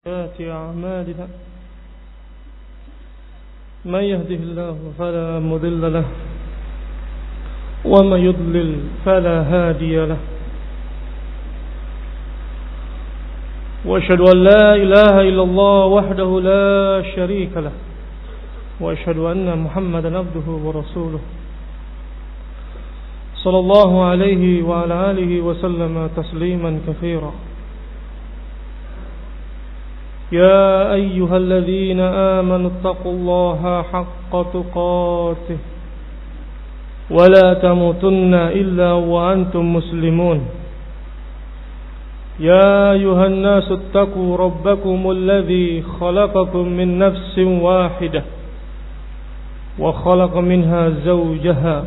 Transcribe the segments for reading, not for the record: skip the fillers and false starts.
أعمالنا من يهده الله فلا مضل له ومن يضلل فلا هادي له وأشهد أن لا إله إلا الله وحده لا شريك له وأشهد أن محمدا عبده ورسوله صلى الله عليه وعلى آله وسلم تسليما كثيرا. يا أيها الذين آمنوا اتقوا الله حق تقاته ولا تموتن إلا وأنتم مسلمون. يا أيها الناس اتقوا ربكم الذي خلقكم من نفس واحدة وخلق منها زوجها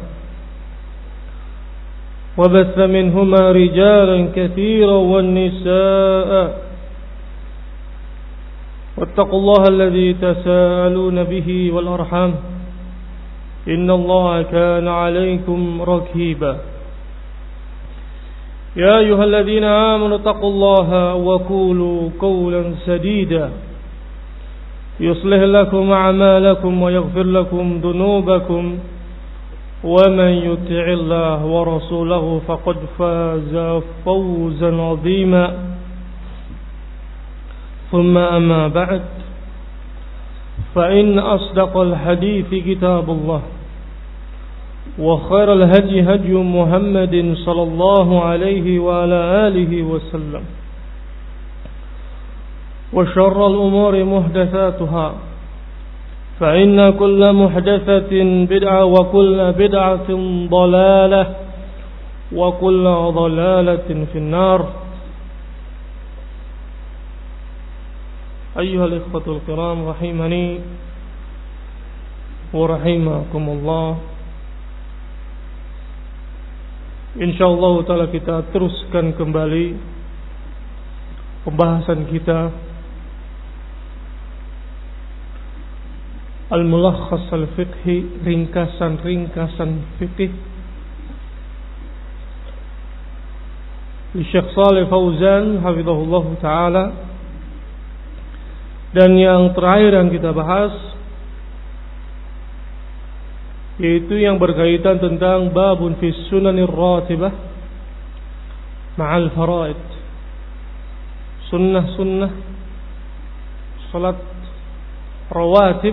وبث منهما رجالا كثيرا والنساء واتقوا الله الذي تساءلون به والأرحام إن الله كان عليكم رقيبا. يا أيها الذين آمنوا اتقوا الله وقولوا قولا سديدا يصلح لكم أعمالكم ويغفر لكم ذنوبكم ومن يطع الله ورسوله فقد فاز فوزا عظيما. ثم أما بعد فإن أصدق الحديث كتاب الله وخير الهدي هدي محمد صلى الله عليه وعلى آله وسلم وشر الأمور محدثاتها فإن كل محدثة بدعة وكل بدعة ضلالة وكل ضلالة في النار. أيها الإخوة الكرام رحمني ورحمكم الله. Insyaallah ta'ala kita teruskan kembali pembahasan kita Al-Mulakhas Al-Fiqhi, ringkasan-ringkasan fikih di Syekh Shalih Fauzan hafizahullah ta'ala. Dan yang terakhir yang kita bahas yaitu yang berkaitan tentang babun fi sunanir ratibah ma'al faraid, sunnah-sunnah salat rawatib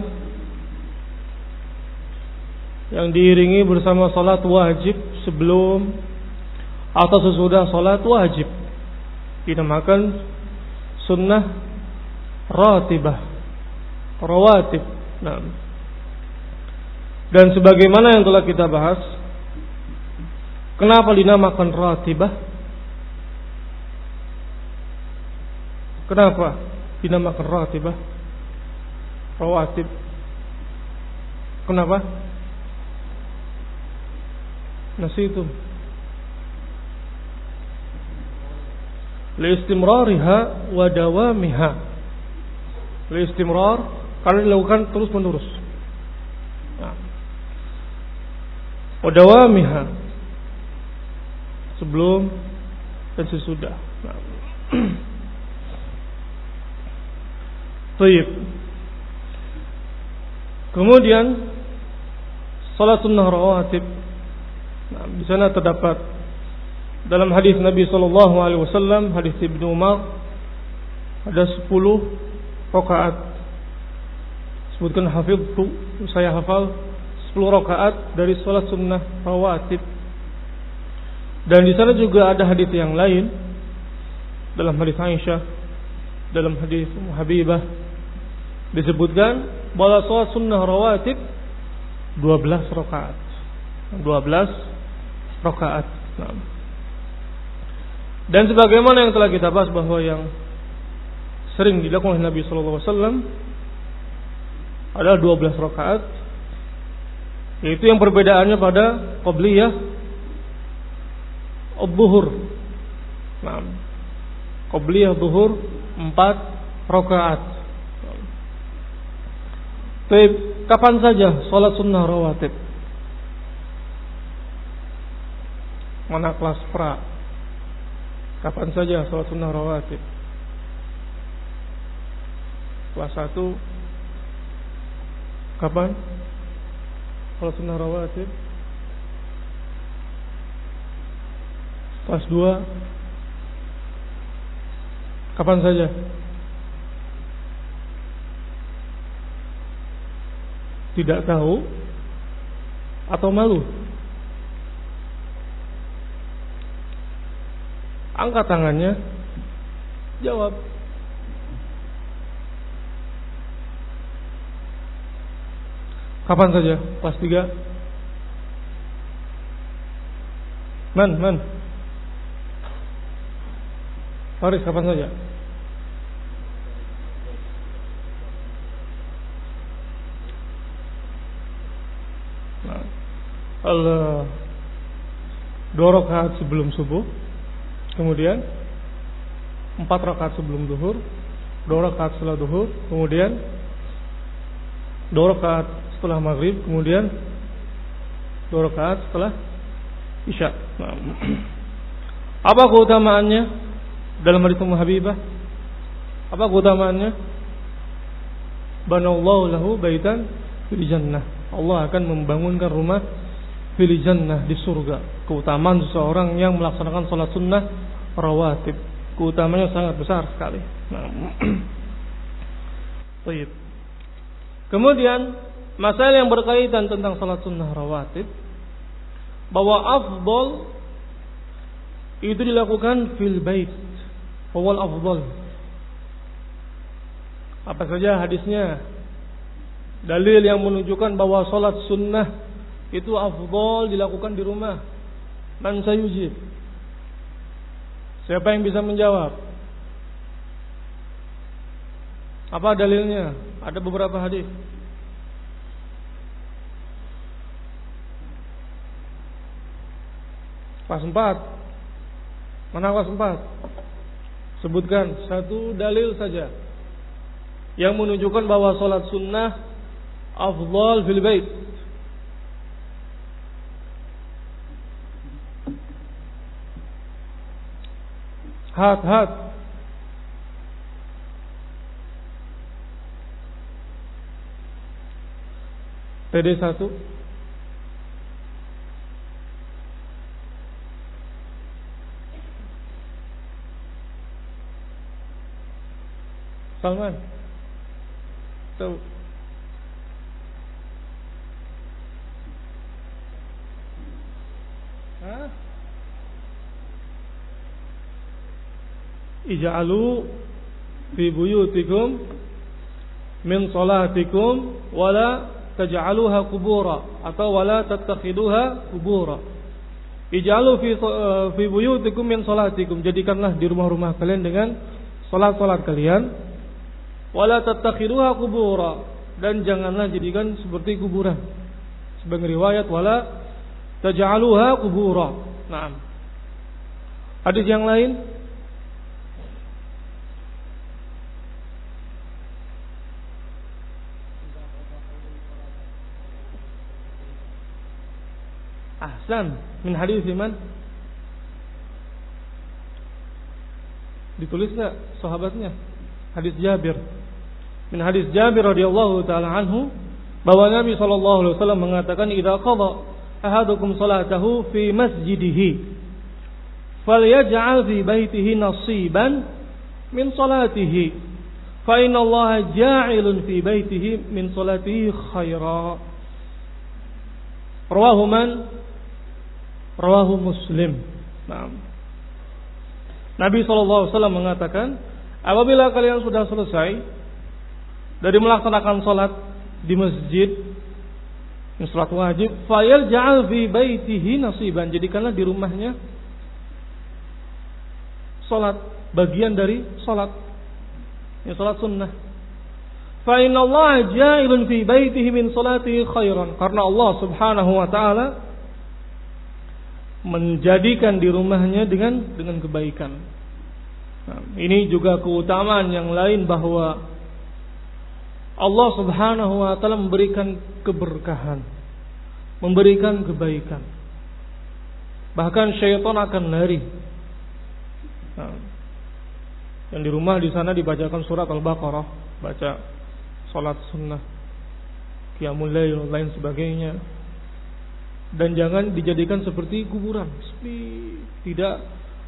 yang diiringi bersama salat wajib sebelum atau sesudah salat wajib, dinamakan sunnah ratibah, rawatib. Nah, dan sebagaimana yang telah kita bahas, kenapa dinamakan ratibah? Kenapa dinamakan ratibah? Rawatib. Kenapa? Nasitum. Liistimrariha wa dawamiha. Liistimrar karena dilakukan terus menerus. Nah. Wadawamiha, sebelum dan sesudah. Nah. Baik. Kemudian salat sunnah rawatib. Nah, di sana terdapat dalam hadis Nabi sallallahu alaihi wasallam, hadis Ibnu Umar, ada 10 rakaat. Sebutkan hafidtu, saya hafal 10 rakaat dari salat sunnah rawatib. Dan di sana juga ada hadis yang lain, dalam hadis Aisyah, dalam hadis Habibah disebutkan bahwa salat sunnah rawatib 12 rakaat. 12 rakaat. Nah. Dan sebagaimana yang telah kita bahas bahwa yang sering dilakukan oleh Nabi sallallahu alaihi wasallam adalah 12 rakaat. Yaitu yang perbedaannya pada qabliyah adh-dhuhur. Nah, qabliyah dhuhur 4 rakaat. Baik, kapan saja salat sunnah rawatib? Mana kelas pra? Kapan saja salat sunnah rawatib? Kelas 1 kapan? Salat sunnah rawatib. Kelas 2 kapan saja? Tidak tahu atau malu? Angkat tangannya, jawab. Kapan saja? Kelas 3. Man. Faris, kapan saja? Nah, 2 rakaat sebelum subuh, kemudian 4 rakaat sebelum duhur, 2 rakaat setelah duhur, kemudian 2 rakaat setelah maghrib, kemudian 2 rakaat setelah isya. Nah, apa keutamaannya dalam hadits Ummu Habibah? Apa keutamaannya? Banallahu lahu baitan fil jannah. Allah akan membangunkan rumah fil jannah, di surga. Keutamaan seseorang yang melaksanakan salat sunnah rawatib, keutamanya sangat besar sekali. Nah. Baik. Kemudian masalah yang berkaitan tentang salat sunnah rawatib, bahwa afdal itu dilakukan fil bait, wal afdal. Apa saja hadisnya? Dalil yang menunjukkan bahwa salat sunnah itu afdal dilakukan di rumah. Man sayujib? Siapa yang bisa menjawab? Apa dalilnya? Ada beberapa hadis. Kelas 4. Mana kelas 4? Sebutkan satu dalil saja yang menunjukkan bahwa salat sunnah afdal fil bait. Hat. PD 1. Salman. Tahu. Ij'alu fi buyutikum min salatikum wala taj'aluha qubura atau wala tattakhiduha qubura. Ij'alu fi buyutikum min salatikum, jadikanlah di rumah-rumah kalian dengan salat-salat kalian, wala tattakhiduha qubura, dan janganlah jadikan seperti kuburan. Sebagai riwayat wala taj'aluha qubura. Naam. Hadis yang lain, ahsan, min hadis man? Ditulis enggak sahabatnya? Hadis Jabir. Min hadis Jabir radhiyallahu taala anhu, bahwa Nabi sallallahu alaihi wasallam mengatakan, "Idza qada ahadukum salatahu fi masjidihi, falyaj'al fi baitihi nasiban min salatihi, fa inna Allaha ja'ilun fi baitihi min salatihi khaira." Rawahu man? Rawahu Muslim. Nah, Nabi SAW mengatakan, apabila kalian sudah selesai dari melaksanakan salat di masjid, salat wajib, falyaj'al fi baitihi nasiban, jadikanlah di rumahnya salat, bagian dari salat, ya salat sunnah. Fa inna Allah ja'ilun fi baitihi min salatihi khairan, karena Allah Subhanahu wa taala menjadikan di rumahnya dengan kebaikan. Nah, ini juga keutamaan yang lain, bahwa Allah Subhanahu wa taala memberikan keberkahan, memberikan kebaikan. Bahkan syaitan akan lari. Nah, yang di rumah di sana dibacakan surat Al-Baqarah. baca salat sunnah, qiyamul lail, lain sebagainya. Dan jangan dijadikan seperti kuburan, sepi, tidak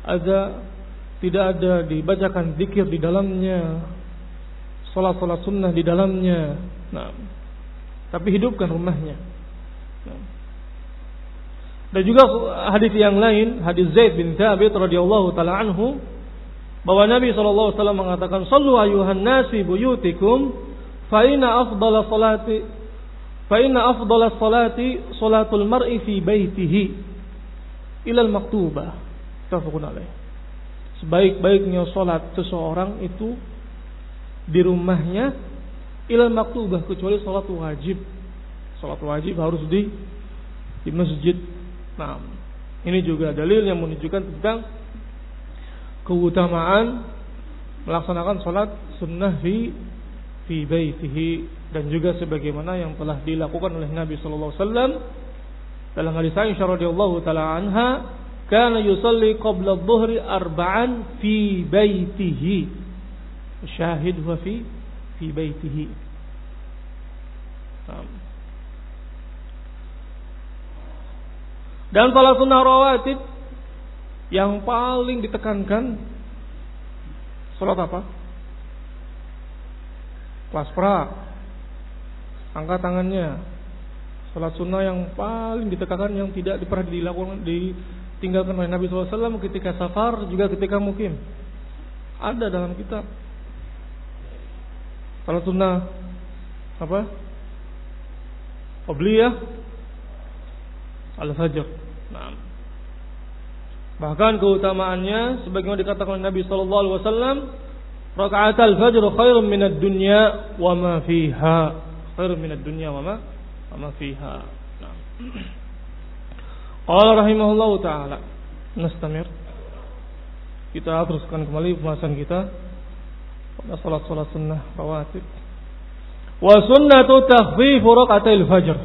ada dibacakan zikir di dalamnya, salat-salat sunnah di dalamnya. Nah, tapi hidupkan rumahnya. Nah. Dan juga hadis yang lain, hadis Zaid bin Thabit radhiyallahu taala anhu, bahwa Nabi sallallahu alaihi wasallam mengatakan, "Shallu ayyuhan nasi buyutikum fa inna afdhala salati salatul mar'i fi baitihi ila al-maktubah." Tafaqun alaih. Sebaik-baiknya salat seseorang itu di rumahnya ila al-maktubah, kecuali salat wajib. Salat wajib harus di masjid. Nah, ini juga dalil yang menunjukkan tentang keutamaan melaksanakan salat sunnah fi baitihi, dan juga sebagaimana yang telah dilakukan oleh Nabi sallallahu alaihi wasallam dalam hadis Aisyah radhiyallahu taala anha, kana yusalli qabla adh-dhuhri arba'an fi baitihi. Syahid huwa fi baitihi. Dan salat sunnah rawatib yang paling ditekankan salat apa? Kelas pra, angkat tangannya. Salat sunnah yang paling ditekankan, yang tidak pernah ditinggalkan oleh Nabi SAW ketika safar, juga ketika mukim. Ada dalam kitab. Salat sunnah apa? Qabliyah al-fajr. Nah, bahkan keutamaannya sebagaimana dikatakan oleh Nabi sallallahu alaihi wasallam, rakaat al-fajr khairun minad dunya wa ma fiha. Khairun minad dunya wa ma fiha. Nah. Qala rahimahullahu taala. Nastamir. Kita teruskan kembali pembahasan kita pada salat-salat sunnah rawatib. Wa sunnatu takhfif rakaatil fajr.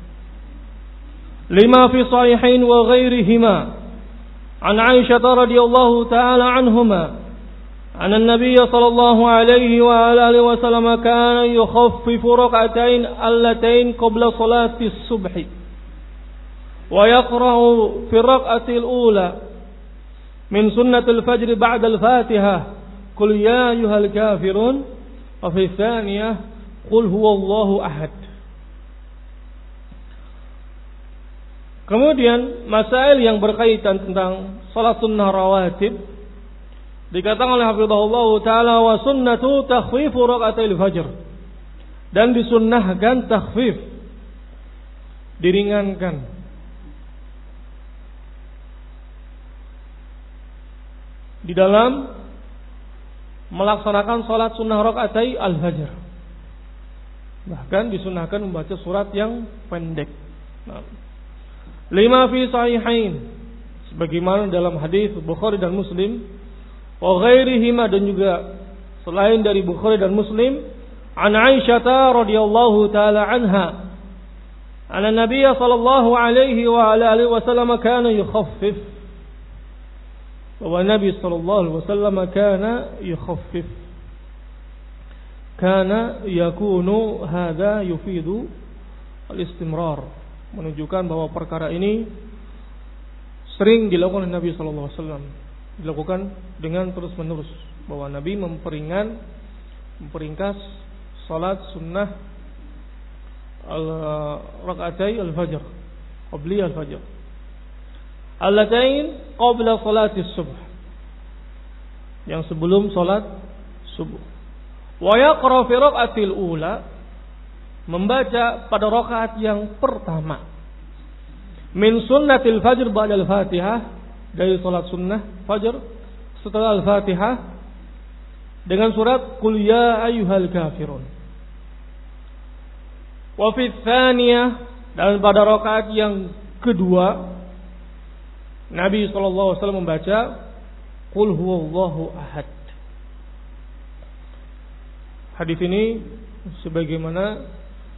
Lima fi sahihain wa ghairihima. An Aisyah radhiyallahu taala anhuma أن النبي صلى الله عليه وآله وسلم كان يخفف ركعتين اللتين قبل صلاة الصبح ويقرأ في الركعة الأولى من سنة الفجر بعد الفاتحة قل يا أيها الكافرون وفي الثانية قل هو الله أحد. Kemudian masail yang berkaitan tentang salat sunnah rawatib, dikatakan oleh hafizahullah ta'ala, wa sunnatu takhfifu rakaatil fajr, dan disunnahkan takhfif, diringankan di dalam melaksanakan salat sunnah rakaatai al-fajr. Bahkan disunnahkan membaca surat yang pendek. Lima fi sahihain, sebagaimana dalam hadis Bukhari dan Muslim, wa ghairihima, dan juga selain dari Bukhari dan Muslim, an Aisyah radhiyallahu taala anha, anna Nabiy sallallahu alaihi wa ala alihi wasallam kana yukhaffif, bahwa Nabi sallallahu alaihi wasallam kana yukhaffif, kana yakunu hadza yufidu al-istimrar, menunjukkan bahwa perkara ini sering dilakukan oleh Nabi sallallahu alaihi wasallam, dilakukan dengan terus menerus, bahwa Nabi memperingkas salat sunnah rakaatai al-fajr, qabli al-fajr, allatain qabla salati subuh, yang sebelum salat subuh. Wa yaqra fi rakaatil ula, membaca pada rakaat yang pertama, min sunnatil fajr ba'da al-fatihah, dari salat sunnah fajr setelah al-fatihah, dengan surat qul ya ayyuhal kafirun. Wa fi tsaniyah, dan pada rakaat yang kedua Nabi sallallahu alaihi wasallam membaca qul huwallahu ahad. Hadis ini sebagaimana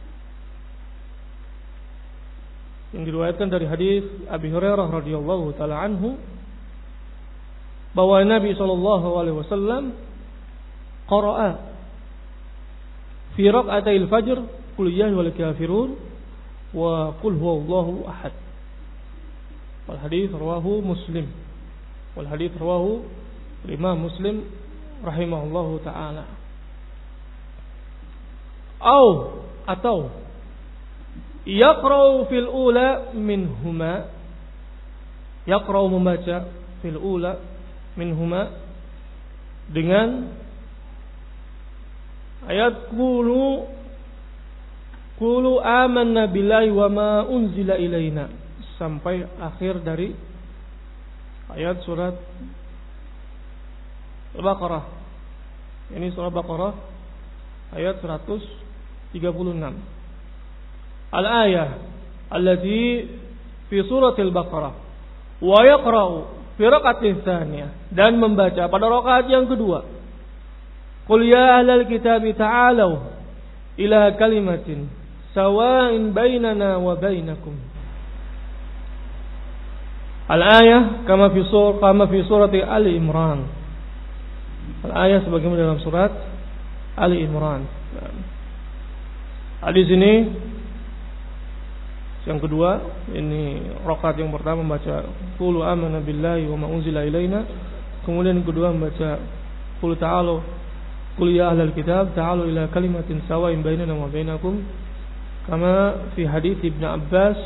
yang diriwayatkan dari hadis Abi Hurairah radhiyallahu taala anhu, bahwa Nabi sallallahu alaihi wasallam qara'a fi rak'atayil fajr qul ya ayyuhal kafirun wa qul huwallahu ahad. Wal hadits rawahu Muslim. Wal hadits rawahu Imam Muslim rahimahullahu taala. Atau yaqra'u fil ula minhuma, yaqra'u membaca fil ula minhuma dengan ayat qulu amanna billahi wa ma unzila ilaina sampai akhir dari ayat surat Al-Baqarah. Ini surah Baqarah ayat 136. Al-ayah allati fi suratil Baqarah wa yaqra'u fi rak'atin tsaniyah, dan membaca pada rakaat yang kedua. Qul ya ahlal kitabi ta'alu ila kalimatin sawa'in bainana wa bainakum. Al-ayah kama fi surati Ali Imran. Al-ayah sebagaimana dalam surat Ali Imran. Hadis ini yang kedua, ini rakaat yang pertama membaca qul amanna billahi wa ma unzila ilaina, kemudian yang kedua membaca qul ta'alu qul ya ahlal kitab ta'alu ila kalimatin sawa'in bainana wa bainakum kama fi hadits Ibnu Abbas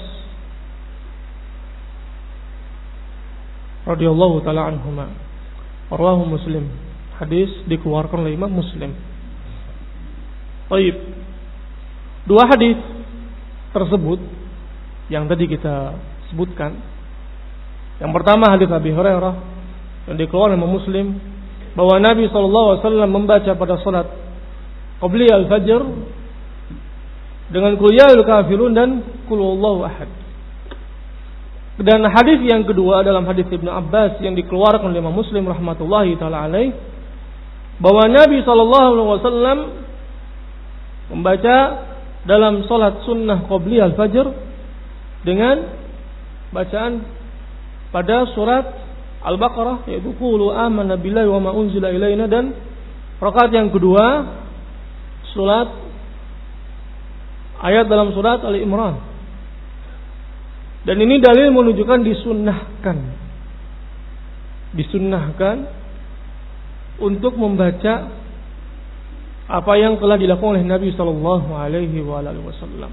radhiyallahu taala anhuma. Rawahu Muslim. Hadis dikeluarkan oleh Imam Muslim. Baik. Dua hadis tersebut yang tadi kita sebutkan. Yang pertama hadis Abi Hurairah yang dikeluarkan oleh Imam Muslim bahwa Nabi SAW membaca pada salat qabli al-fajr dengan qul ya ayyuhal kafirun dan qul huwallahu ahad. Dan hadis yang kedua dalam hadis Ibnu Abbas yang dikeluarkan oleh Imam Muslim rahmatullahi taala alaih bahwa Nabi SAW membaca dalam salat sunnah qabli al-fajr dengan bacaan pada surat Al-Baqarah, yaitu qulu amanna billahi wa ma unzila ilaina, dan rakaat yang kedua surat ayat dalam surat Ali Imran. Dan ini dalil menunjukkan disunnahkan untuk membaca apa yang telah dilakukan oleh Nabi sallallahu alaihi wasallam.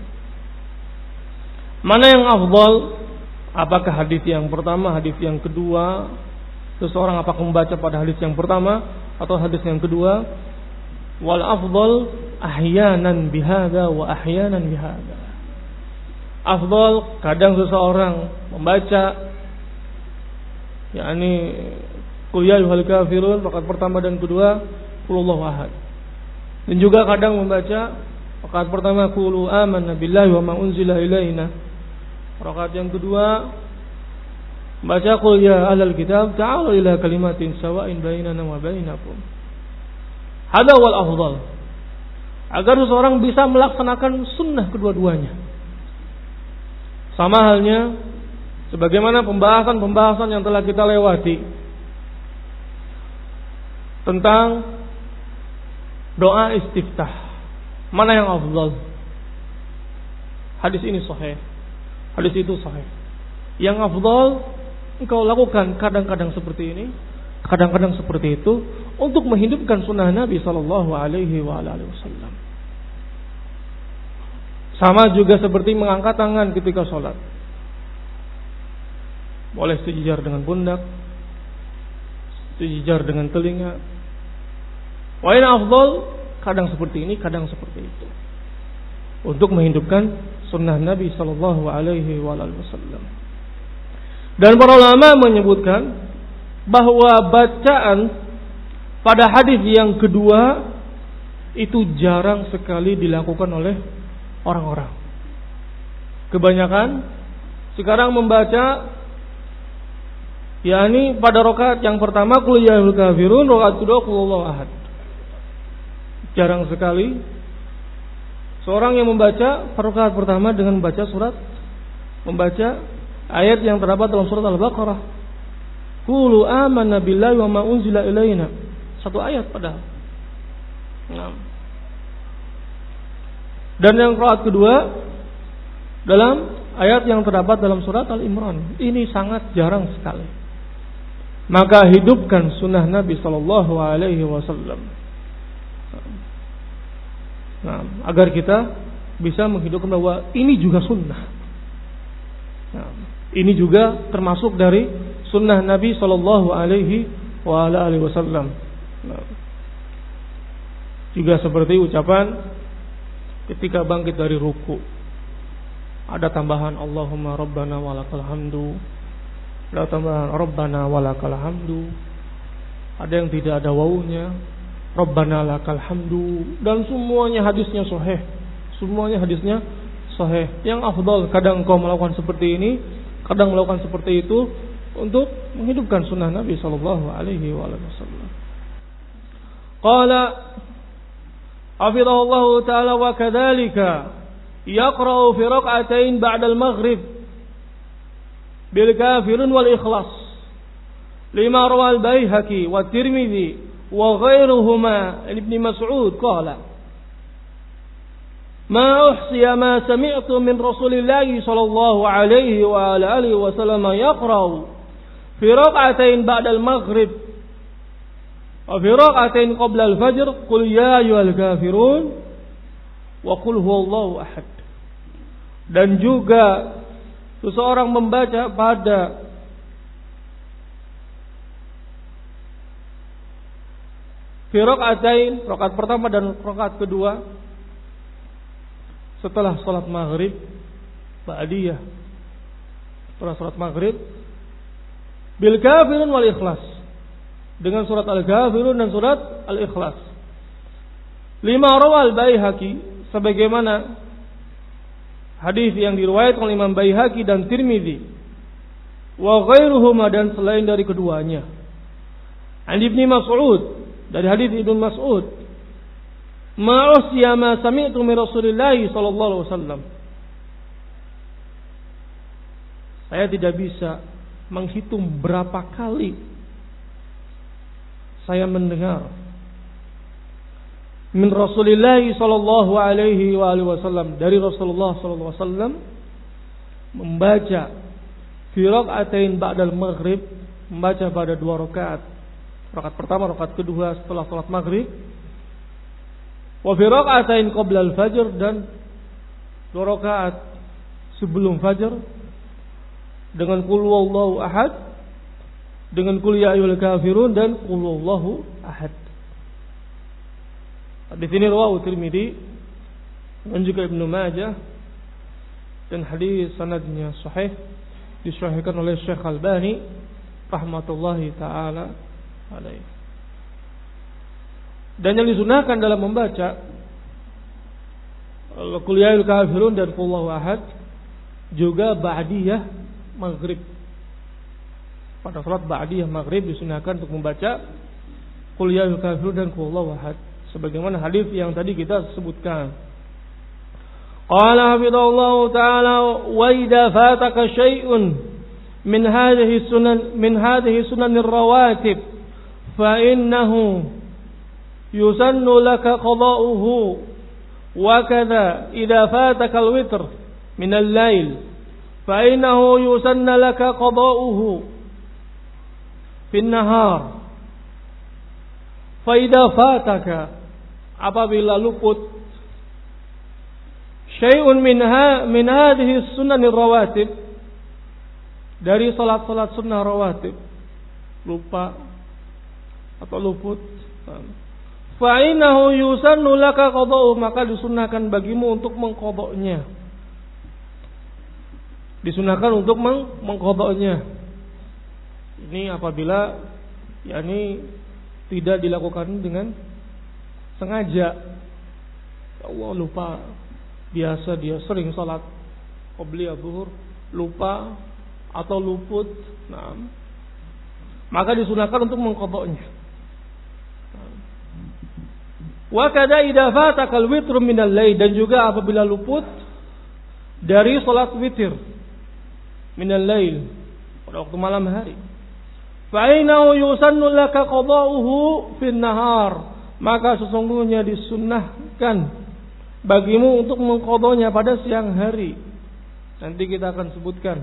Mana yang afdal? Apakah hadis yang pertama, hadis yang kedua? Seseorang apakah membaca pada hadis yang pertama atau hadis yang kedua? Wal afdal ahyanan bihadza wa ahyanan bihadza. Afdal kadang seseorang membaca yakni qul ya ayyuhal kafirun rakaat pertama dan kedua qul huwallahu ahad. Dan juga kadang membaca rakaat pertama qulu amanna billahi wa ma unzila ilaina. Rakaat yang kedua baca qul ya ahlal kitab ta'alu ila kalimatin sawa'in bainana wa bainakum. Hada wal afdal. Agar seseorang bisa melaksanakan sunnah kedua-duanya. Sama halnya sebagaimana pembahasan yang telah kita lewati tentang doa istiftah. Mana yang afdal? Hadis ini sahih. Hadis itu sahih. Yang afdal engkau lakukan kadang-kadang seperti ini, kadang-kadang seperti itu untuk menghidupkan sunnah Nabi sallallahu alaihi wasallam. Sama juga seperti mengangkat tangan ketika sholat. Boleh sejajar dengan pundak, sejajar dengan telinga. Wa in afdal kadang seperti ini, kadang seperti itu. Untuk menghidupkan sunnah Nabi sallallahu alaihi wasallam. Dan para ulama menyebutkan bahwa bacaan pada hadis yang kedua itu jarang sekali dilakukan oleh orang-orang. Kebanyakan sekarang membaca yakni pada rakaat yang pertama qul ya ayyuhal kafirun, rakaat kedua qul huwallahu ahad. Jarang sekali seorang yang membaca rakaat pertama dengan membaca ayat yang terdapat dalam surat Al-Baqarah. Qulu amanna billahi wa ma unzila ilaina. Satu ayat padahal. Nah. Dan yang qiraat kedua dalam ayat yang terdapat dalam surat Al-Imran. Ini sangat jarang sekali. Maka hidupkan sunnah Nabi sallallahu alaihi wasallam. Nah, agar kita bisa menghidupkan bahwa ini juga sunnah. Nah, ini juga termasuk dari sunnah Nabi sallallahu alaihi wasallam. Nah, juga seperti ucapan ketika bangkit dari ruku, ada tambahan Allahumma rabbana walakal hamdu, ada tambahan rabbana walakal hamdu, ada yang tidak ada wawunya, rabbana lakal hamdu, dan semuanya hadisnya sahih. Semuanya hadisnya sahih. Yang afdal kadang engkau melakukan seperti ini, kadang melakukan seperti itu untuk menghidupkan sunnah Nabi sallallahu alaihi wasallam. Qala hafizahullahu ta'ala wa kadzalika yaqra'u fi rak'atain ba'da al-maghrib bil kafirun wal ikhlas lima rawa al-Baihaqi wa Tirmidzi wa ghairuhuma Ibn Mas'ud qala ma uhsiya ma sami'tu min Rasulillah sallallahu alaihi wa alihi wasallam yaqra'u fi rak'atain ba'da al-maghrib wa fi rak'atain qabla al-fajr qul ya ayyuhal kafirun wa qul huwallahu ahad. Dan juga seseorang membaca pada fi rak'atain, rakaat pertama dan rakaat kedua setelah salat maghrib, ba'diyah setelah salat maghrib, bil kafirun wal ikhlas, dengan surat Al-Kafirun dan surat Al-Ikhlas. Lima rawal Baihaqi, sebagaimana hadis yang diriwayatkan oleh Imam Baihaqi dan Tirmidzi, wa ghairuhuma, dan selain dari keduanya. An Ibn Mas'ud, dari hadis Ibn Mas'ud, ma usya ma sami'tu min Rasulillah sallallahu alaihi wasallam. Saya tidak bisa menghitung berapa kali saya mendengar min Rasulillah sallallahu alaihi wasallam, dari Rasulullah sallallahu alaihi wasallam membaca fi rak'atain ba'dal maghrib, membaca pada dua rakaat, rakaat pertama, rakaat kedua setelah salat maghrib, wa fi rak'atain qabla al-fajr, dan dua rakaat sebelum fajar dengan qul huwallahu ahad, dengan qul ya ayyuhal kafirun, dan qul huwallahu ahad. Hadis ini rawahu Tirmidzi dan juga Ibnu Majah, dan hadis sanadnya sahih, disahihkan oleh Syekh Albani rahmatullahi taala alaihi. Dan yang disunahkan dalam membaca qul ya ayyuhal kafirun dan qul huwallahu ahad juga ba'diyah maghrib. Pada salat ba'diyah maghrib disunahkan untuk membaca qul ya ayyuhal kafirun dan qul huwallahu ahad, sebagaimana hadis yang tadi kita sebutkan. Qala hafizallahu ta'ala wa idza fataka syai'un min hadhihi sunanir rawatib fa innahu yusannu laka qada'uhu wa kadza idza fataka al-witr min al-lail fa innahu yusanna laka qada'uhu fi an-nahar. Fa idza fataka, apabila luput syai'un min hadhihi sunanir rawatib, dari salat-salat sunnah rawatib, lupa atau luput, fa innahu yusannu laka qada'u, maka disunahkan bagimu untuk mengqada'nya. Disunahkan untuk mengqada'nya. Ini apabila tidak dilakukan dengan sengaja. Ya Allah, lupa. Biasa dia sering salat qobliyah zuhur, lupa atau luput. Nah, maka disunahkan untuk mengqada'nya. Wa kadza idza fatakal witru minal lail, dan juga apabila luput dari salat witir minal lail, pada waktu malam hari. Fa innahu yusannu laka qada'uhu fin nahar, maka sesungguhnya disunnahkan bagimu untuk mengqadanya pada siang hari. Nanti kita akan sebutkan.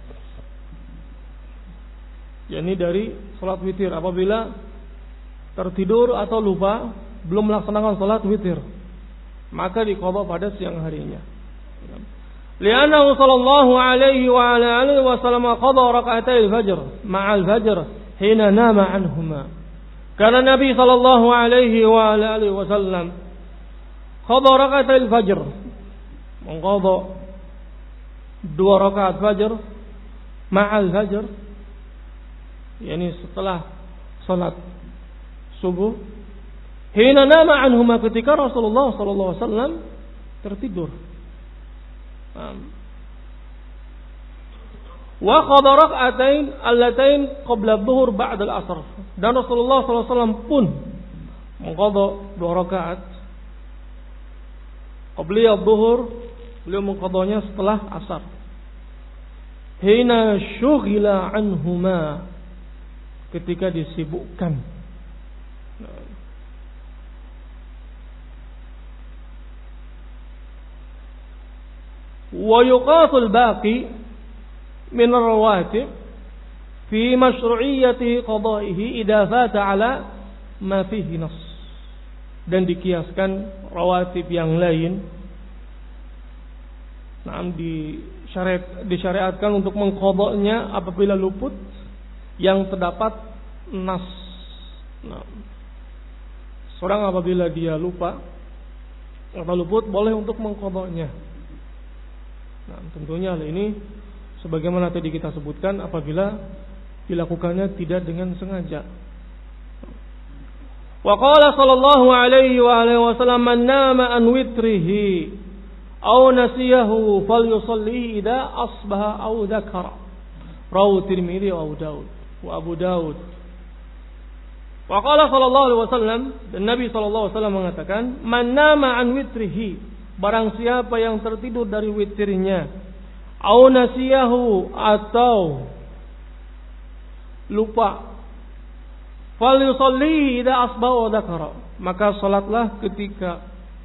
Yakni dari salat witir apabila tertidur atau lupa belum melaksanakan salat witir, maka diqadha pada siang harinya. Li'annahu sallallahu alaihi wa ala alihi wa sallam qadha rak'atay al-fajr ma'al fajr hina nama anhuma. Karena Nabi sallallahu alaihi wa ala alihi wa sallam qadha rak'atay al-fajr, mengqadha 2 rakaat fajr ma'al fajr, yakni setelah salat subuh, hina nama anhuma, ketika Rasulullah sallallahu alaihi wasallam tertidur. Wa qadha rak'atain allatain qabla adh-dhuhr ba'da al-'asr, dan Rasulullah sallallahu alaihi wasallam pun mengqadha 2 rakaat qabla adh-dhuhr, beliau mengqadhanya setelah asar. Hina syughila anhuma, ketika disibukkan. Wa yuqasul baqi min ar-rawatib fi mashru'iyyati qada'ihi idza fata 'ala ma fihi nass. Dan dikiaskan rawatib yang lain, disyariatkan untuk mengqadanya apabila luput yang terdapat nas. Seorang apabila dia lupa atau luput boleh untuk mengqadanya. Tentunya hal ini sebagaimana tadi kita sebutkan apabila dilakukannya tidak dengan sengaja. Wa qala sallallahu alaihi wa alihi wasallam, man nama an witrihi aw nasiyahu falyusalli idza asbaha aw dzakara. Rawahu Tirmidzi wa Abu Daud. Wa qala sallallahu alaihi wasallam, dan Nabi sallallahu alaihi wasallam mengatakan, man nama an witrihi, barang siapa yang tertidur dari witirnya, au nasiyahu, atau lupa, falyusalli idza asbaha wa dzakara, maka salatlah ketika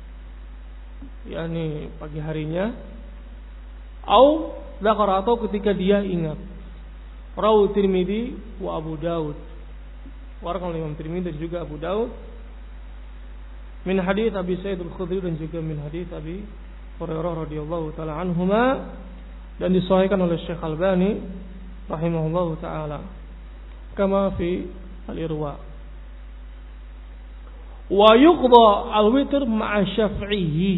yakni pagi harinya, au dzakara, atau ketika dia ingat. Rawahu Tirmidzi wa Abu Daud. Warqal Imam Tirmidzi dan juga Abu Daud min hadits Abi Sa'id Al-Khudri dan juga min hadits Abi Hurairah radhiyallahu taala anhuma, dan disahihkan oleh Syekh Albani rahimahullahu taala kama fi Al-Irwa. Wa yuqda al-witr ma'a syaf'ihi,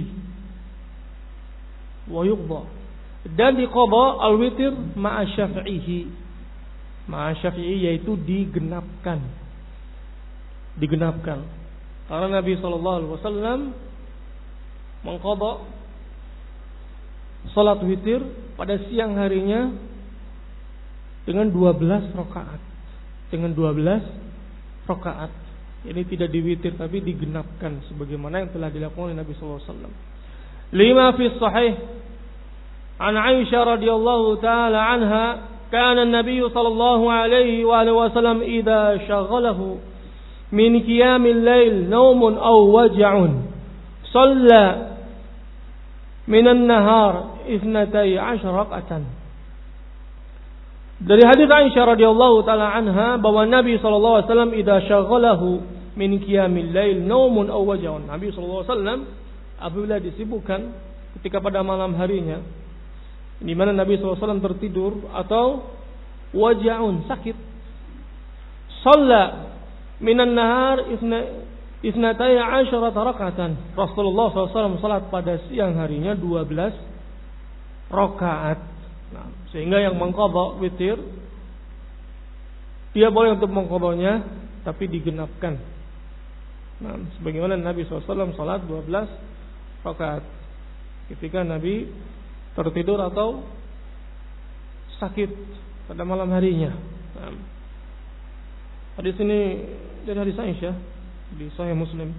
wa yuqda, dan diqadha al-witr ma'a syaf'ihi. Ma'a syaf'ihi yaitu digenapkan. Karena Nabi sallallahu alaihi wasallam mengqadha salat witir pada siang harinya dengan 12 rakaat. Ini tidak diwitir tapi digenapkan sebagaimana yang telah dilakukan oleh Nabi sallallahu alaihi wasallam. Lima fi sahih an Aisyah radhiyallahu taala anha, kana an-nabiy sallallahu alaihi wa alihi wasallam idza shaghalahu min qiyamil lail naumun aw waj'un shalla min an-nahar 12 rak'atan. Dari hadis Aisyah radhiyallahu taala anha bahwa Nabi sallallahu alaihi wasallam idza syaghalahu min qiyamil lail naumun aw waj'un, Nabi sallallahu alaihi wasallam apabila disibukkan ketika pada malam harinya, di mana Nabi sallallahu alaihi wasallam tertidur atau waj'un, sakit, shalla minan nahar 12 rak'atan, Rasulullah SAW salat pada siang harinya 12 rakaat. Sehingga yang mengqadha witir dia boleh untuk mengqadhanya tapi digenapkan. Sebagaimana Nabi SAW salat 12 rakaat ketika Nabi tertidur atau sakit pada malam harinya. Hadis ini dari hadis Aisyah di Sahih Muslim.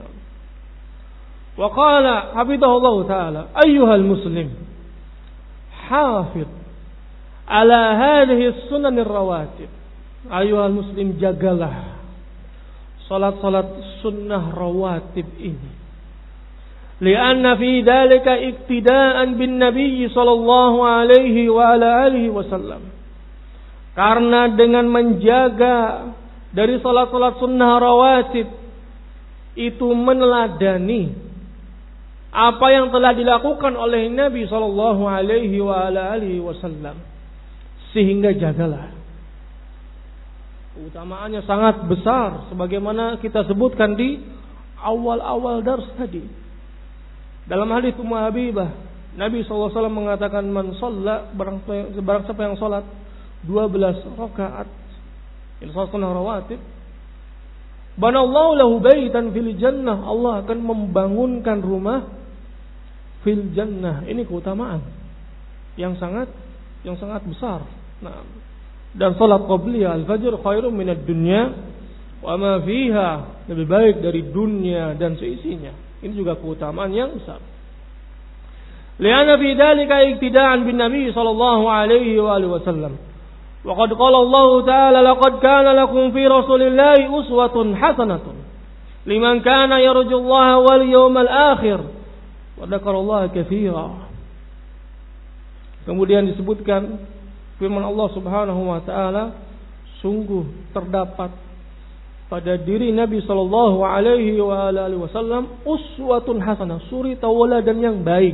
Wa qala hafidhahullah taala, ayyuhal muslim, hafidh ala hadhihi sunan ar-rawatib. Ayyuhal muslim, jagalah salat-salat sunnah rawatib ini. Lianna fi dzalika iktidaan bin Nabi sallallahu alaihi wa ala alihi wasallam. Karena dengan menjaga dari salat-salat sunnah rawatib itu meneladani apa yang telah dilakukan oleh Nabi sallallahu alaihi wa ala alihi wasallam. Sehingga jagalah. Keutamaannya sangat besar sebagaimana kita sebutkan di awal-awal dars tadi. Dalam hadis Ummu Habibah, Nabi SAW mengatakan man shalla, barang siapa yang salat 12 rakaat ini salat sunnah rawatib, banallahu lahu baitan fil jannah, Allah akan membangunkan rumah fil jannah. Ini keutamaan yang sangat besar. Nah, dan salat qabliyah al-fajr khairum minad dunya wa ma fiha, lebih baik dari dunia dan seisinya. Ini juga keutamaan yang besar. Lianna fi dzalika iktidaan bin Nabi sallallahu alaihi wa alihi wasallam. Wa qad qala Allah ta'ala laqad kana lakum fi Rasulillahi uswatun hasanatun liman kana yarjullaha wal yawmal akhir wa dzakarallaha katsira. Kemudian disebutkan firman Allah Subhanahu wa taala, sungguh terdapat pada diri Nabi sallallahu alaihi wa alihi wasallam uswatun hasanah, suri tauladan yang baik.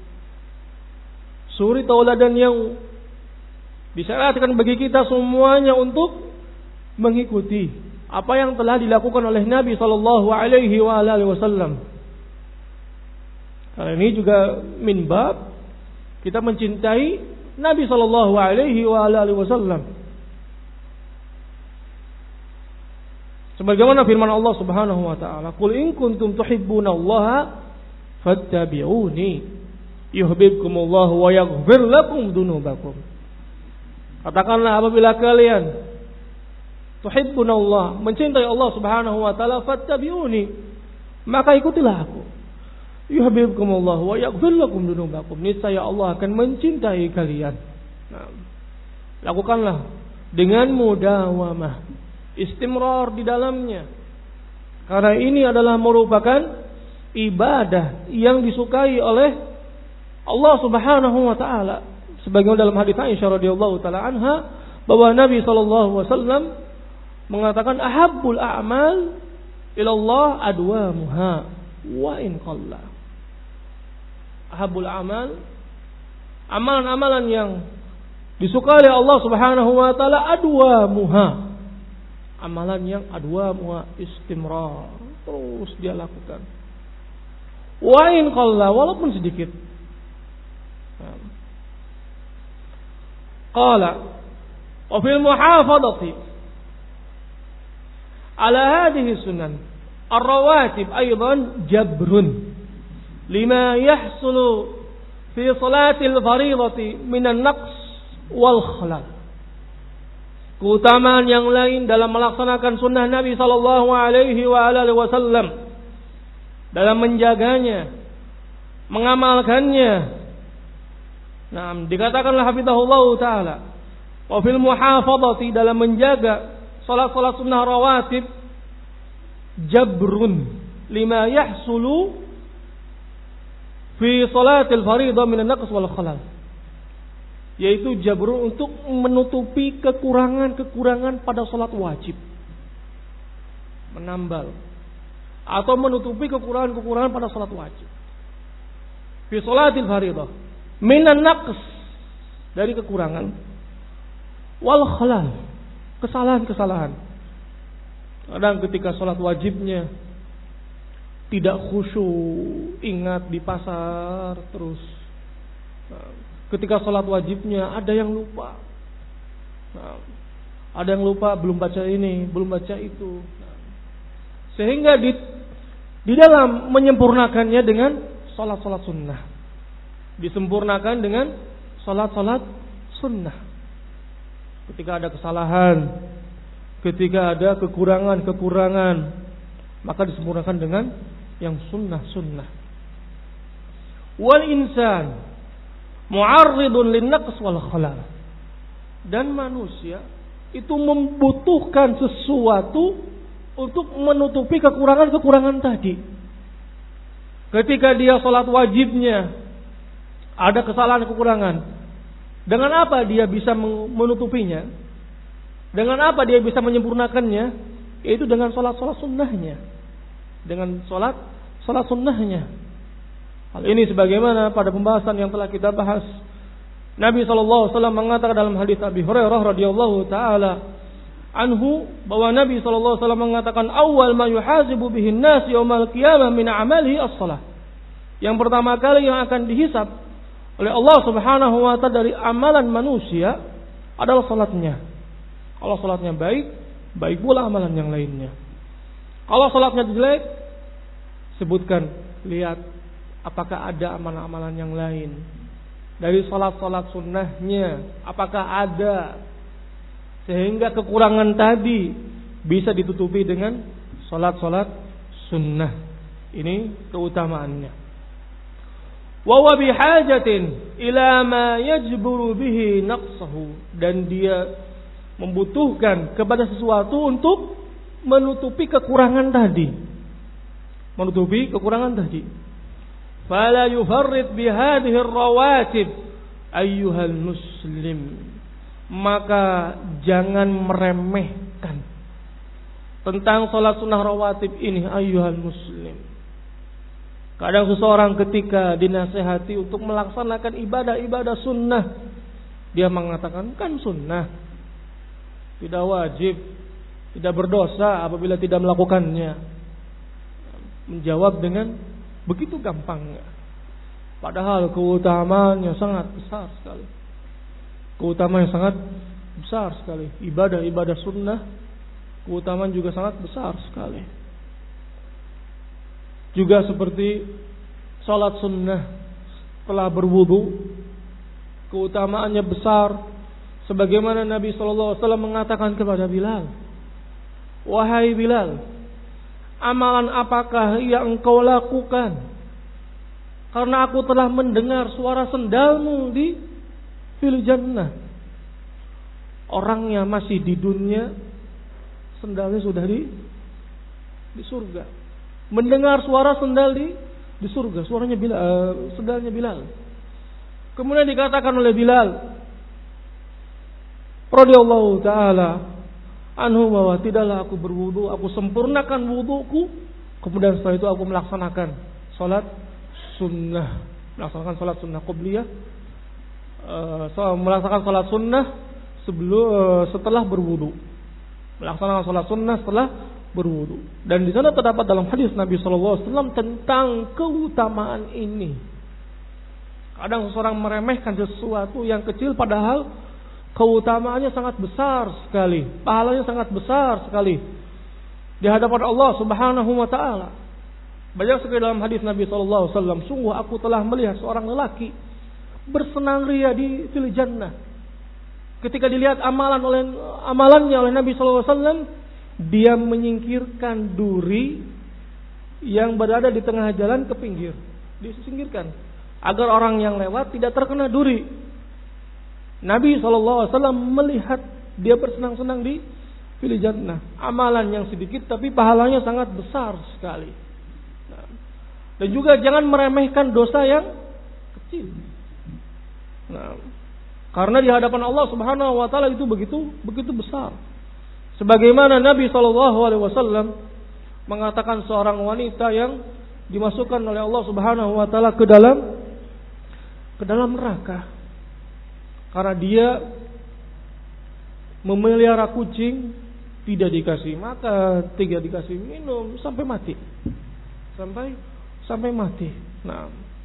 Suri tauladan yang disyariatkan bagi kita semuanya untuk mengikuti apa yang telah dilakukan oleh Nabi sallallahu alaihi wa alihi wasallam. Karena ini juga min bab kita mencintai Nabi sallallahu alaihi wa alihi wasallam. Sebagaimana firman Allah Subhanahu wa taala, "Qul in kuntum tuhibbunallaha fattabi'uni yuhibbukumullahu wa yaghfir lakum dzunubakum." Katakanlah apabila kalian tuhibbunallah, mencintai Allah Subhanahu wa taala, fattabi'uni, maka ikutilah aku. Yuhibbukumullahu wa yaghfir lakum dzunubakum. Niscaya Allah akan mencintai kalian. Nah, lakukanlah dengan mudawamah, istimrar di dalamnya. Karena ini adalah merupakan ibadah yang disukai oleh Allah Subhanahu wa taala. Sebagaimana dalam hadits Aisyah radhiyallahu taala anha bahwa Nabi sallallahu alaihi wasallam mengatakan ahabbul a'mal ila Allah adwamuha wa in qalla. Ahabbul a'mal, amalan-amalan yang disukai oleh Allah Subhanahu wa taala adwamuha, amalan yang adwamuha, istimrar, terus dia lakukan. Wa in qalla, walaupun sedikit. Qala wa fil muhafadati ala hadhihi sunan ar-rawatib aidan jabrun lima yahsulu fi salatil fardhati min an-naqs wal khalal. Keutamaan yang lain dalam melaksanakan sunnah Nabi sallallahu alaihi wasallam, dalam menjaganya, mengamalkannya. Nah, dikatakanlah hafizahullah taala, wa fil muhafadati, dalam menjaga salat-salat sunnah rawatib, jabrun lima yahsulu fi salatil fardhah min an-naqs wal khalal. Yaitu jabrun untuk menutupi kekurangan-kekurangan pada salat wajib. Menambal atau menutupi kekurangan-kekurangan pada salat wajib. Fi salatil fardhah minan naqs, dari kekurangan, wal khalal, kesalahan-kesalahan. Kadang ketika salat wajibnya tidak khusyuk, ingat di pasar terus. Ketika salat wajibnya ada yang lupa. Ada yang lupa, belum baca ini, belum baca itu. Sehingga di dalam menyempurnakannya dengan salat-salat sunnah, disempurnakan dengan salat-salat sunnah. Ketika ada kesalahan, ketika ada kekurangan-kekurangan, maka disempurnakan dengan yang sunnah-sunnah. Wal insan mu'arridun lin-naqs wal khalal. Dan manusia itu membutuhkan sesuatu untuk menutupi kekurangan-kekurangan tadi. Ketika dia sholat wajibnya ada kesalahan kekurangan, dengan apa dia bisa menutupinya? Dengan apa dia bisa menyempurnakannya? Yaitu dengan sholat sunnahnya. Dengan sholat sunnahnya. Hal ini sebagaimana pada pembahasan yang telah kita bahas. Nabi SAW mengatakan dalam hadis Abi Hurairah radhiyallahu taala anhu bahwa Nabi SAW mengatakan awal ma yuhasibu bihin nas yaumal qiyamah min amalihi as-shalah. Yang pertama kali yang akan dihisab oleh Allah Subhanahu wa taala dari amalan manusia adalah salatnya. Kalau salatnya baik, baik pula amalan yang lainnya. Kalau salatnya jelek, sebutkan, lihat apakah ada amalan-amalan yang lain. Dari salat-salat sunnahnya, apakah ada, sehingga kekurangan tadi bisa ditutupi dengan salat-salat sunnah. Ini keutamaannya. Wa huwa bihajatin ila ma yajburu bihi naqsahu, dan dia membutuhkan kepada sesuatu untuk menutupi kekurangan tadi. Menutupi kekurangan tadi. Fala yufarrid bihadhihi ar-rawatib ayyuhal muslim. Maka jangan meremehkan tentang salat sunnah rawatib ini, ayyuhal muslim. Kadang seseorang ketika dinasihati untuk melaksanakan ibadah-ibadah sunnah, dia mengatakan kan sunnah, tidak wajib, tidak berdosa apabila tidak melakukannya. Menjawab dengan begitu gampangnya. Padahal keutamaannya sangat besar sekali. Keutamaan yang sangat besar sekali. Ibadah-ibadah sunnah, keutamaan juga sangat besar sekali. Juga seperti salat sunnah setelah berwudu, keutamaannya besar. Sebagaimana Nabi SAW mengatakan kepada Bilal, wahai Bilal, amalan apakah yang engkau lakukan? Karena aku telah mendengar suara sendalmu di fil jannah. Orangnya masih di dunia, sendalnya sudah di surga. Mendengar suara sendal di surga, suaranya Bilal, sendalnya Bilal. Kemudian dikatakan oleh Bilal radhiyallahu taala anhu bahwa tidaklah aku berwudu, aku sempurnakan wuduku, kemudian setelah itu aku melaksanakan salat sunnah, melaksanakan salat sunnah qabliyah, melaksanakan salat sunnah setelah berwudu, melaksanakan salat sunnah setelah berwudu. Dan di sana terdapat dalam hadis Nabi SAW tentang keutamaan ini. Kadang seseorang meremehkan sesuatu yang kecil, padahal keutamaannya sangat besar sekali, pahalanya sangat besar sekali di hadapan Allah Subhanahu wa taala. Banyak sekali dalam hadis Nabi sallallahu alaihi wasallam, sungguh aku telah melihat seorang lelaki bersenang ria di fil jannah. Ketika dilihat amalannya oleh Nabi sallallahu alaihi wasallam, dia menyingkirkan duri yang berada di tengah jalan ke pinggir, disingkirkan agar orang yang lewat tidak terkena duri. Nabi SAW melihat dia bersenang-senang di fil jannah. Amalan yang sedikit tapi pahalanya sangat besar sekali. Nah, dan juga jangan meremehkan dosa yang kecil. Nah, karena di hadapan Allah Subhanahu wa taala itu begitu besar. Sebagaimana Nabi SAW mengatakan seorang wanita yang dimasukkan oleh Allah Subhanahu wa taala ke dalam neraka karena dia memelihara kucing, tidak dikasih makan, tidak dikasih minum sampai mati. Sampai mati. Nah,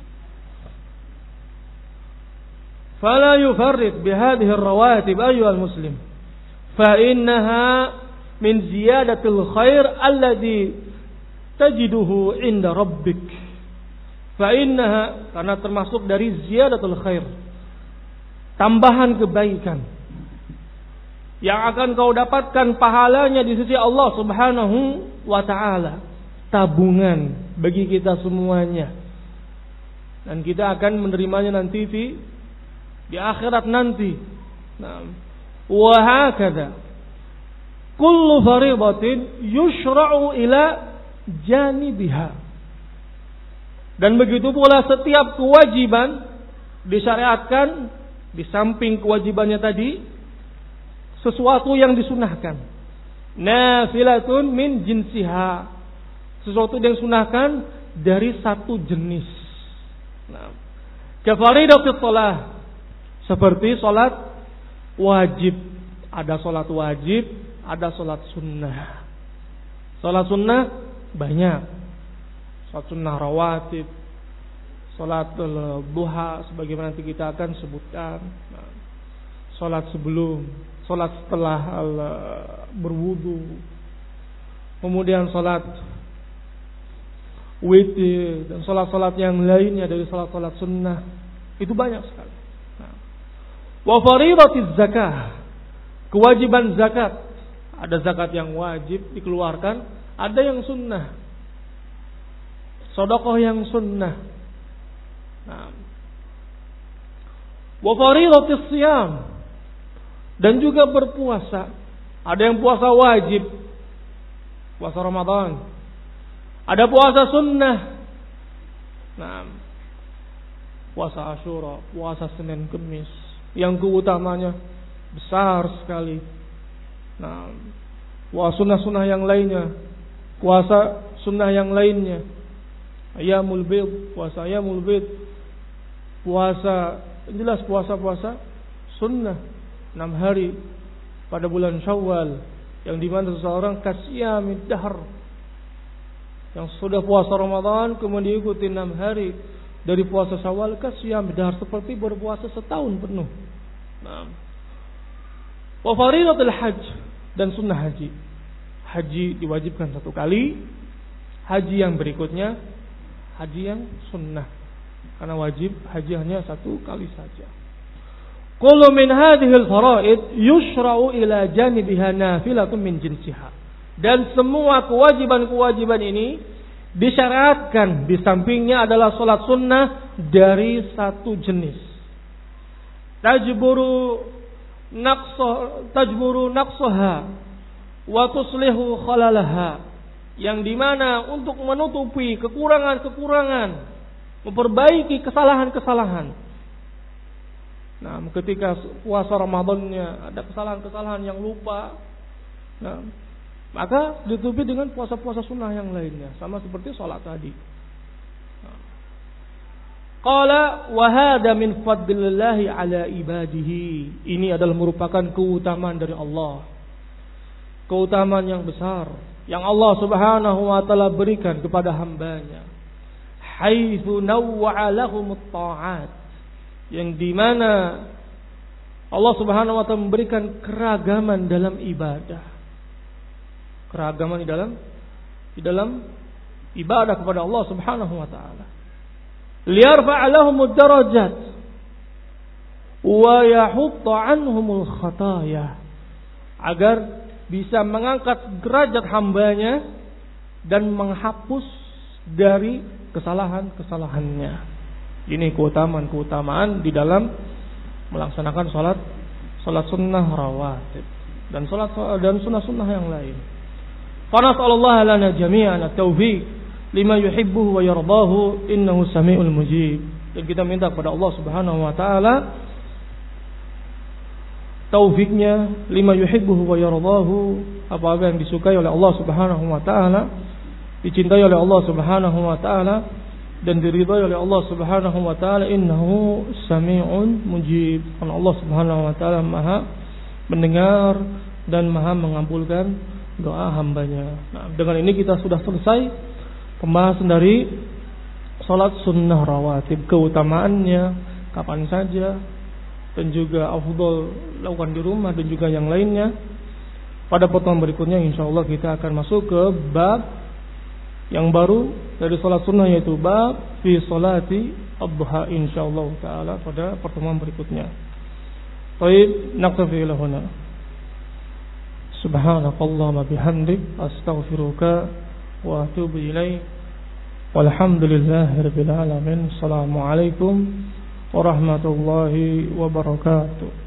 fala yufarrid bihadhihi ar-rawatib ayyuhal muslim. Fa innaha min ziyadatil khair alladhi tajiduhu inda rabbik. Fa innaha, karena termasuk dari ziyadatul khair, tambahan kebaikan yang akan kau dapatkan pahalanya di sisi Allah Subhanahu wa taala, tabungan bagi kita semuanya, dan kita akan menerimanya nanti di akhirat nanti. Nah, wa hakadha kullu fariidatin yushra'u ila janibiha. Dan begitu pula setiap kewajiban disyariatkan di samping kewajibannya tadi sesuatu yang disunahkan. Nafilatun min jinsiha. Sesuatu yang disunahkan dari satu jenis. Nah, kafaridatus shalah. Seperti salat wajib. Ada salat wajib, ada salat sunnah. Salat sunnah banyak. Salat sunnah rawatib, salat duha sebagaimana nanti kita akan sebutkan. Nah, salat sebelum, salat setelah berwudu. Kemudian salat witir dan salat-salat yang lainnya dari salat-salat sunnah. Itu banyak sekali. Nah, wa fariidatiz zakah. Kewajiban zakat. Ada zakat yang wajib dikeluarkan, ada yang sunnah. Sedekah yang sunnah. Nah, wa fariidatis shiyam. Dan juga berpuasa. Ada yang puasa wajib, puasa Ramadan. Ada puasa sunnah. Nah, puasa Asyura, puasa Senin Kemis, yang keutamanya besar sekali. Nah, puasa sunnah-sunnah yang lainnya, puasa sunnah yang lainnya, Ayyamul Bid, puasa Ayyamul Bid, puasa jelas puasa-puasa sunnah 6 hari pada bulan Syawal, yang dimana seseorang kasyamid dahr, yang sudah puasa Ramadan kemudian diikuti 6 hari dari puasa Syawal, kasyamid dahr, seperti berpuasa setahun penuh. Nah, wa fariidatul hajj, dan sunnah haji. Haji diwajibkan 1 kali. Haji yang berikutnya haji yang sunnah. Karena wajib haji hanya 1 kali saja. Kullu min hadhil faraid yushra'u ila janibiha nafilatun min jinsiha. Dan semua kewajiban-kewajiban ini disyariatkan di sampingnya adalah salat sunnah dari 1 jenis. Tajburu naqsaha wa tuslihu khalalaha, yang dimana untuk menutupi kekurangan-kekurangan, memperbaiki kesalahan-kesalahan. Nah, ketika puasa Ramadannya ada kesalahan-kesalahan yang lupa, nah, maka ditutupi dengan puasa-puasa sunnah yang lainnya, sama seperti sholat tadi. Qala wa hadha min fadlillahi ala ibadihi. Ini adalah merupakan keutamaan dari Allah. Keutamaan yang besar yang Allah Subhanahu wa taala berikan kepada hambanya. Haitsu nawwa'a lahumut ta'at. Yang dimana Allah Subhanahu wa taala memberikan keragaman dalam ibadah. Keragaman di dalam ibadah kepada Allah Subhanahu wa taala. Liyarfa'a lahumud darajat wa yahutta 'anhumul khataaya, agar bisa mengangkat derajat hambanya dan menghapus dari kesalahan-kesalahannya. Ini keutamaan di dalam melaksanakan salat sunnah rawatib dan sunnah-sunnah yang lain. Fa nas'alullah lana jami'an at-taufiq lima yuhibbuhu wa yardahu, innahu sami'ul mujib. Dan kita minta kepada Allah Subhanahu wa taala taufiknya lima yuhibbuhu wa yardahu, apa-apa yang disukai oleh Allah Subhanahu wa taala, dicintai oleh Allah Subhanahu wa taala dan diridhai oleh Allah Subhanahu wa taala. Innahu sami'un mujib. Karena Allah Subhanahu wa taala Maha mendengar dan Maha mengabulkan doa hambanya. Nah, dengan ini kita sudah selesai pembahasan dari salat sunnah rawatib, keutamaannya, kapan saja, dan juga afdal lakukan di rumah, dan juga yang lainnya. Pada pertemuan berikutnya insyaallah kita akan masuk ke bab yang baru dari salat sunnah, yaitu bab fi salati ad-duha insyaallah taala pada pertemuan berikutnya. Baik, naktafi lahuna. Subhanakallahumma bihamdik astaghfiruka wa atubu ilaik. Walhamdulillahi rabbil alamin. Assalamualaikum warahmatullahi wabarakatuh.